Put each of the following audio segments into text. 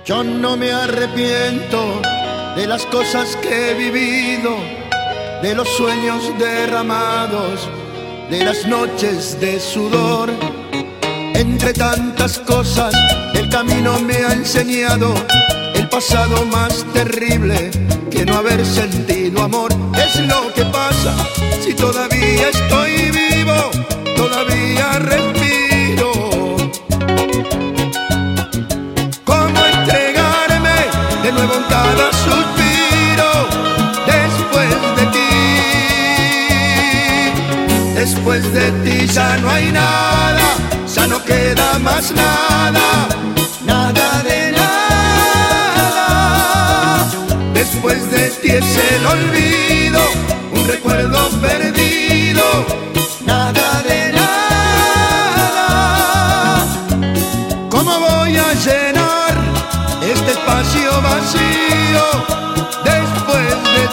Yo no me arrepiento de las cosas que he vivido, de los sueños derramados, de las noches de sudor. Entre tantas cosas el camino me ha enseñado el pasado más terrible que no haber sentido amor. Es lo que pasa si todavía estoy vivo, todavía respiro. ¿Cómo entregarme de nuevo en cada suspiro después de ti? Después de ti ya no hay nada, ya no queda más nada, nada de nada. Después de ti es el olvido, un recuerdo perdido, nada de nada. ¿Cómo voy a llenar este espacio vacío después de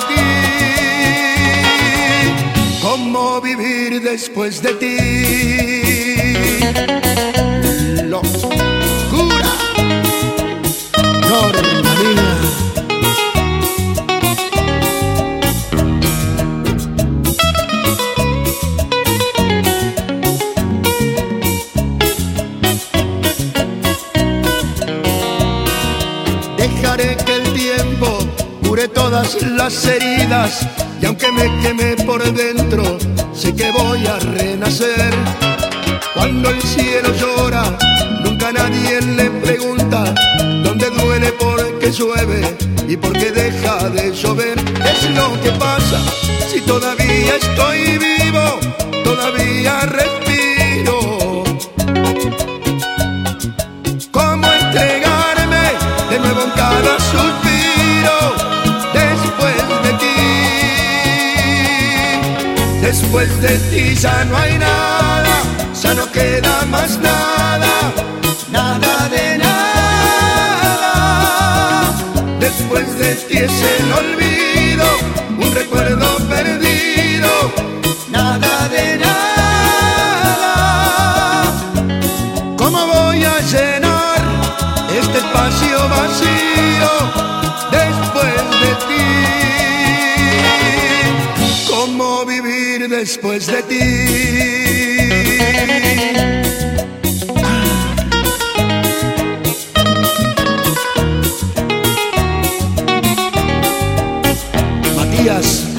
ti? ¿Cómo vivir después de ti? Locura, Normalina. Dejaré que el tiempo cure todas las heridas, y aunque me queme por dentro, sé que voy a renacer. Cuando el cielo llora, nunca nadie le pregunta dónde duele porque llueve y porque deja de llover. Es lo que pasa si todavía estoy vivo, todavía respiro. ¿Cómo entregarme de nuevo en cada suspiro después de ti? Después de ti ya no hay nada, ya no queda más nada, nada de nada. Después de ti es el olvido, un recuerdo perdido, nada de nada. ¿Cómo voy a llenar este espacio vacío después de ti? ¿Cómo vivir después de ti? Matías